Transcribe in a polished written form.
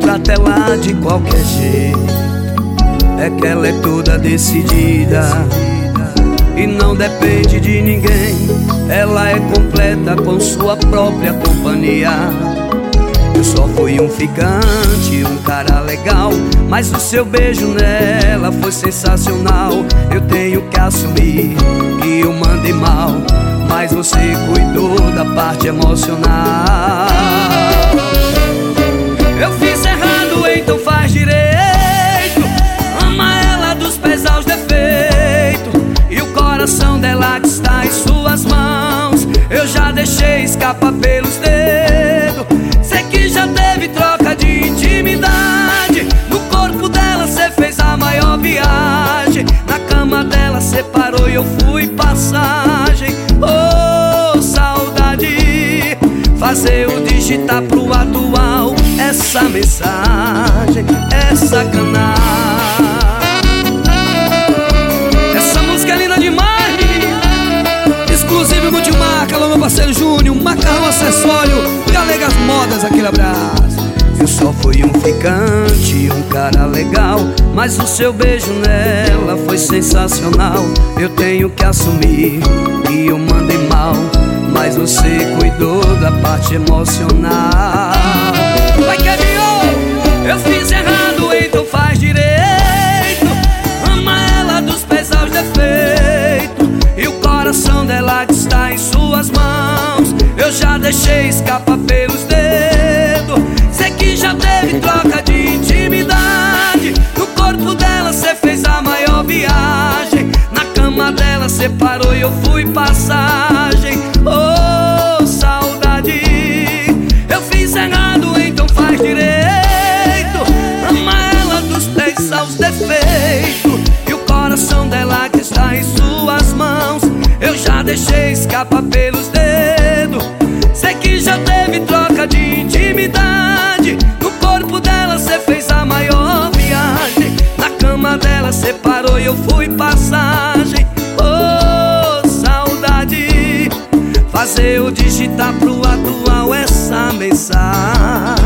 trata ela de qualquer jeito. É que ela é toda decidida e não depende de ninguém. Ela é completa com sua própria companhia. Eu só fui um ficante, um cara legal, mas o seu beijo nela foi sensacional. Eu tenho que assumir que eu mandei mal, mas você cuidou da parte emocional. Eu fiz errado, então faz direito. Ama ela dos pés aos defeitos, e o coração dela que está em suas mãos eu já deixei escapar pelos dedos. Sei que já teve troca de intimidade. No corpo dela cê fez a maior viagem. Na cama dela cê parou e eu fui passagem. Oh, saudade, fazer eu digitar pro atual essa mensagem é sacanagem. Essa música é linda demais, menina. Exclusivo multimarca, alô meu parceiro Júnior, Macarrão Acessório, Galegas Modas, aquele abraço. Eu só fui um ficante, um cara legal, mas o seu beijo nela foi sensacional. Eu tenho que assumir que eu mandei mal, mas você cuidou da parte emocional. Vai que eu fiz errado, então faz direito. Ama ela dos pés aos defeitos, e o coração dela que está em suas mãos eu já deixei escapar pelos dedos. Sei que já teve troca de intimidade. No corpo dela cê fez a maior viagem. Na cama dela cê parou e eu fui passagem. Oh, saudade, eu fiz errado, então faz direito. Ama ela dos pés aos defeitos, e o coração dela que está em suas mãos eu já deixei escapar pelos dedos. Sei que já teve troca de intimidade. No corpo dela cê fez a maior viagem. Na cama dela cê parou e eu fui passagem. Oh, saudade, fazer eu digitar pro atual essa mensagem.